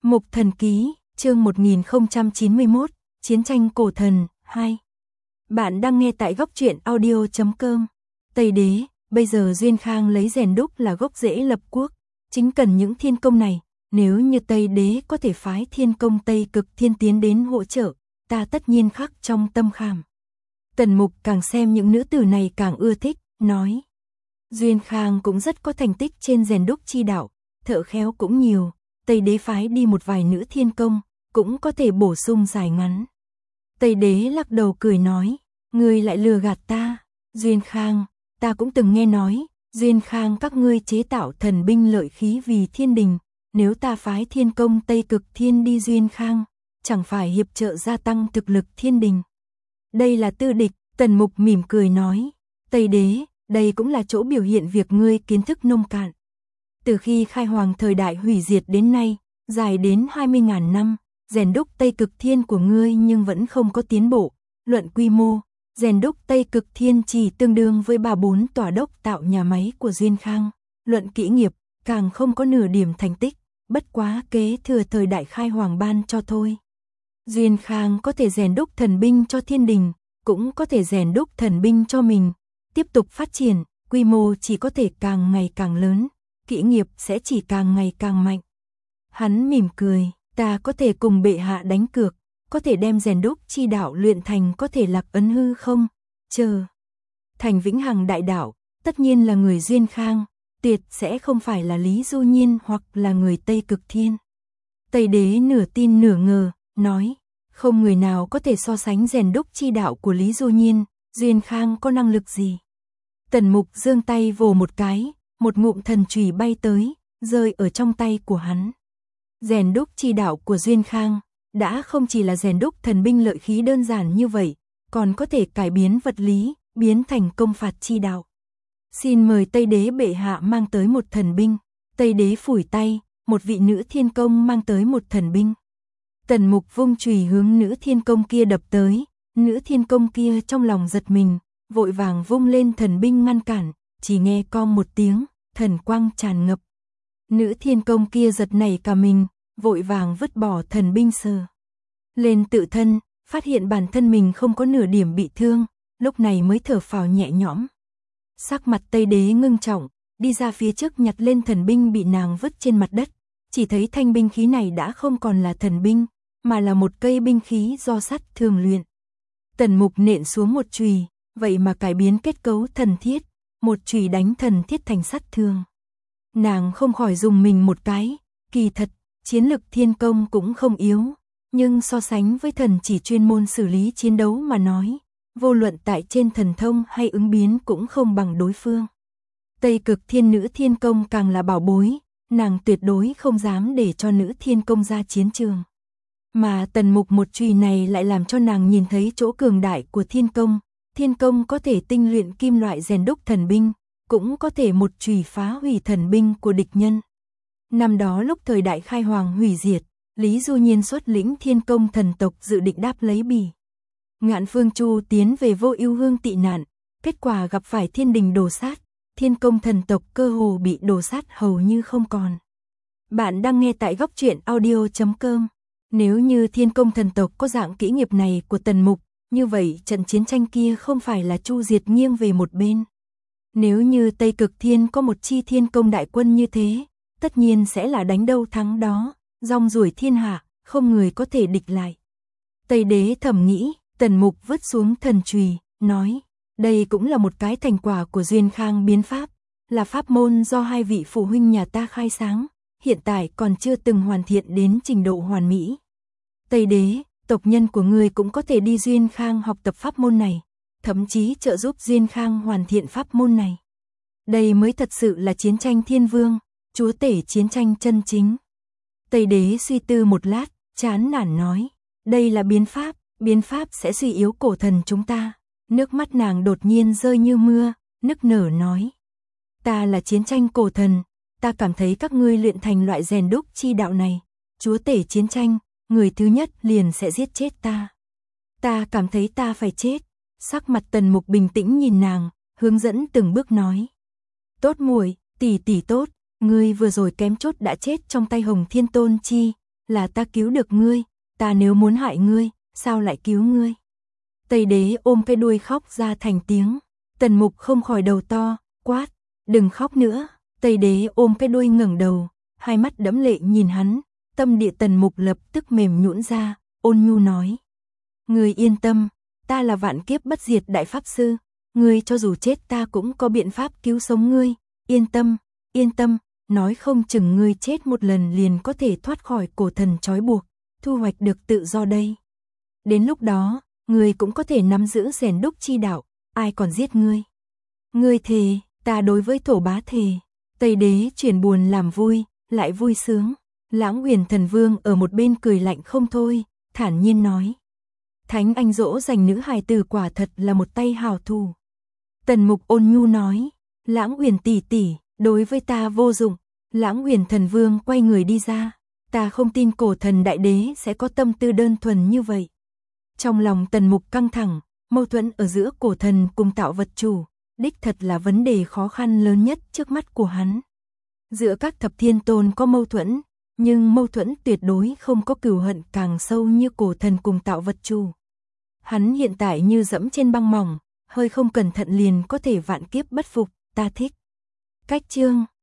Mục Thần Ký, chương 1091, Chiến tranh cổ thần, 2. Bạn đang nghe tại góc truyện audio.com. Tây Đế, bây giờ Duyên Khang lấy rèn đúc là gốc rễ lập quốc, chính cần những thiên công này, nếu như Tây Đế có thể phái thiên công Tây Cực Thiên tiến đến hỗ trợ, ta tất nhiên khắc trong tâm khảm. Tần Mục càng xem những nữ tử này càng ưa thích, nói. Duyên Khang cũng rất có thành tích trên rèn đúc chi đạo, thợ khéo cũng nhiều, Tây Đế phái đi một vài nữ thiên công, cũng có thể bổ sung dài ngắn. Tây Đế lắc đầu cười nói, ngươi lại lừa gạt ta, Duyên Khang, ta cũng từng nghe nói, Duyên Khang các ngươi chế tạo thần binh lợi khí vì thiên đình, nếu ta phái thiên công Tây Cực Thiên đi Duyên Khang, chẳng phải hiệp trợ gia tăng thực lực thiên đình. Đây là tư địch, Tần Mục mỉm cười nói, Tây Đế, đây cũng là chỗ biểu hiện việc ngươi kiến thức nông cạn. Từ khi khai hoàng thời đại hủy diệt đến nay, dài đến 20.000 năm, rèn đúc Tây Cực Thiên của ngươi nhưng vẫn không có tiến bộ. Luận quy mô, rèn đúc Tây Cực Thiên chỉ tương đương với 3-4 tòa đốc tạo nhà máy của Duyên Khang. Luận kỹ nghiệp, càng không có nửa điểm thành tích, bất quá kế thừa thời đại khai hoàng ban cho thôi. Duyên Khang có thể rèn đúc thần binh cho thiên đình, cũng có thể rèn đúc thần binh cho mình. Tiếp tục phát triển, quy mô chỉ có thể càng ngày càng lớn, kỹ nghiệp sẽ chỉ càng ngày càng mạnh. Hắn mỉm cười, ta có thể cùng bệ hạ đánh cược, có thể đem rèn đúc chi đạo luyện thành có thể lạc ấn hư không? Chờ. Thành vĩnh hằng đại đạo, tất nhiên là người Duyên Khang, tuyệt sẽ không phải là Lý Du Nhiên hoặc là người Tây Cực Thiên. Tây Đế nửa tin nửa ngờ, nói, không người nào có thể so sánh rèn đúc chi đạo của Lý Du Nhiên, Duyên Khang có năng lực gì? Tần Mục giương tay vồ một cái, một ngụm thần chùy bay tới, rơi ở trong tay của hắn. Rèn đúc chi đạo của Duyên Khang, đã không chỉ là rèn đúc thần binh lợi khí đơn giản như vậy, còn có thể cải biến vật lý, biến thành công phạt chi đạo. Xin mời Tây Đế bệ hạ mang tới một thần binh. Tây Đế phủi tay, một vị nữ thiên công mang tới một thần binh. Tần Mục vung chùy hướng nữ thiên công kia đập tới, nữ thiên công kia trong lòng giật mình, vội vàng vung lên thần binh ngăn cản, chỉ nghe cong một tiếng, thần quang tràn ngập. Nữ thiên công kia giật nảy cả mình, vội vàng vứt bỏ thần binh sờ lên tự thân, phát hiện bản thân mình không có nửa điểm bị thương, lúc này mới thở phào nhẹ nhõm. Sắc mặt Tây Đế ngưng trọng, đi ra phía trước nhặt lên thần binh bị nàng vứt trên mặt đất, chỉ thấy thanh binh khí này đã không còn là thần binh, mà là một cây binh khí do sắt thường luyện. Tần Mục nện xuống một chùy, vậy mà cải biến kết cấu thần thiết, một chùy đánh thần thiết thành sắt thường. Nàng không khỏi dùng mình một cái, kỳ thật, chiến lực thiên công cũng không yếu, nhưng so sánh với thần chỉ chuyên môn xử lý chiến đấu mà nói, vô luận tại trên thần thông hay ứng biến cũng không bằng đối phương. Tây Cực Thiên nữ thiên công càng là bảo bối, nàng tuyệt đối không dám để cho nữ thiên công ra chiến trường. Mà Tần Mục một chùy này lại làm cho nàng nhìn thấy chỗ cường đại của thiên công có thể tinh luyện kim loại rèn đúc thần binh, cũng có thể một chùy phá hủy thần binh của địch nhân. Năm đó lúc thời đại khai hoàng hủy diệt, Lý Du Nhiên xuất lĩnh thiên công thần tộc dự định đáp lấy Bỉ Ngạn Phương Chu tiến về Vô Ưu Hương tị nạn, kết quả gặp phải thiên đình đồ sát, thiên công thần tộc cơ hồ bị đồ sát hầu như không còn. Bạn đang nghe tại góc truyện audio.com. Nếu như thiên công thần tộc có dạng kỹ nghiệp này của Tần Mục, như vậy trận chiến tranh kia không phải là chu diệt nghiêng về một bên. Nếu như Tây Cực Thiên có một chi thiên công đại quân như thế, tất nhiên sẽ là đánh đâu thắng đó, rong ruổi thiên hạ, không người có thể địch lại. Tây Đế thầm nghĩ, Tần Mục vứt xuống thần chùy, nói, đây cũng là một cái thành quả của Duyên Khang biến pháp, là pháp môn do hai vị phụ huynh nhà ta khai sáng, hiện tại còn chưa từng hoàn thiện đến trình độ hoàn mỹ. Tây Đế, tộc nhân của ngươi cũng có thể đi Duyên Khang học tập pháp môn này, thậm chí trợ giúp Duyên Khang hoàn thiện pháp môn này. Đây mới thật sự là chiến tranh thiên vương, chúa tể chiến tranh chân chính. Tây Đế suy tư một lát, chán nản nói, đây là biến pháp sẽ suy yếu cổ thần chúng ta. Nước mắt nàng đột nhiên rơi như mưa, nức nở nói, ta là chiến tranh cổ thần, ta cảm thấy các ngươi luyện thành loại rèn đúc chi đạo này, chúa tể chiến tranh, người thứ nhất liền sẽ giết chết ta. Ta cảm thấy ta phải chết. Sắc mặt Tần Mục bình tĩnh nhìn nàng, hướng dẫn từng bước nói, tốt muội, tỷ tỷ tốt, ngươi vừa rồi kém chút đã chết trong tay Hồng Thiên Tôn Chi, là ta cứu được ngươi, ta nếu muốn hại ngươi, sao lại cứu ngươi? Tây Đế ôm cái đuôi khóc ra thành tiếng. Tần Mục không khỏi đầu to, quát, đừng khóc nữa. Tây Đế ôm cái đuôi ngẩng đầu, hai mắt đẫm lệ nhìn hắn, tâm địa Tần Mục lập tức mềm nhũn ra, ôn nhu nói. Ngươi yên tâm, ta là vạn kiếp bất diệt đại pháp sư, ngươi cho dù chết ta cũng có biện pháp cứu sống ngươi, yên tâm, nói không chừng ngươi chết một lần liền có thể thoát khỏi cổ thần trói buộc, thu hoạch được tự do đây. Đến lúc đó, ngươi cũng có thể nắm giữ rèn đúc chi đạo, ai còn giết ngươi. Ngươi thề, ta đối với Thổ Bá thề. Tây Đế chuyển buồn làm vui, lại vui sướng. Lãng Huyền Thần Vương ở một bên cười lạnh không thôi, thản nhiên nói. Thánh anh dỗ dành nữ hài tử quả thật là một tay hảo thủ. Tần Mục ôn nhu nói, Lãng Huyền tỷ tỷ, đối với ta vô dụng. Lãng Huyền Thần Vương quay người đi ra, ta không tin cổ thần đại đế sẽ có tâm tư đơn thuần như vậy. Trong lòng Tần Mục căng thẳng, mâu thuẫn ở giữa cổ thần cùng tạo vật chủ, đích thật là vấn đề khó khăn lớn nhất trước mắt của hắn. Giữa các thập thiên tôn có mâu thuẫn, nhưng mâu thuẫn tuyệt đối không có cừu hận càng sâu như cổ thần cùng tạo vật chủ. Hắn hiện tại như dẫm trên băng mỏng, hơi không cẩn thận liền có thể vạn kiếp bất phục, ta thích. Cách chương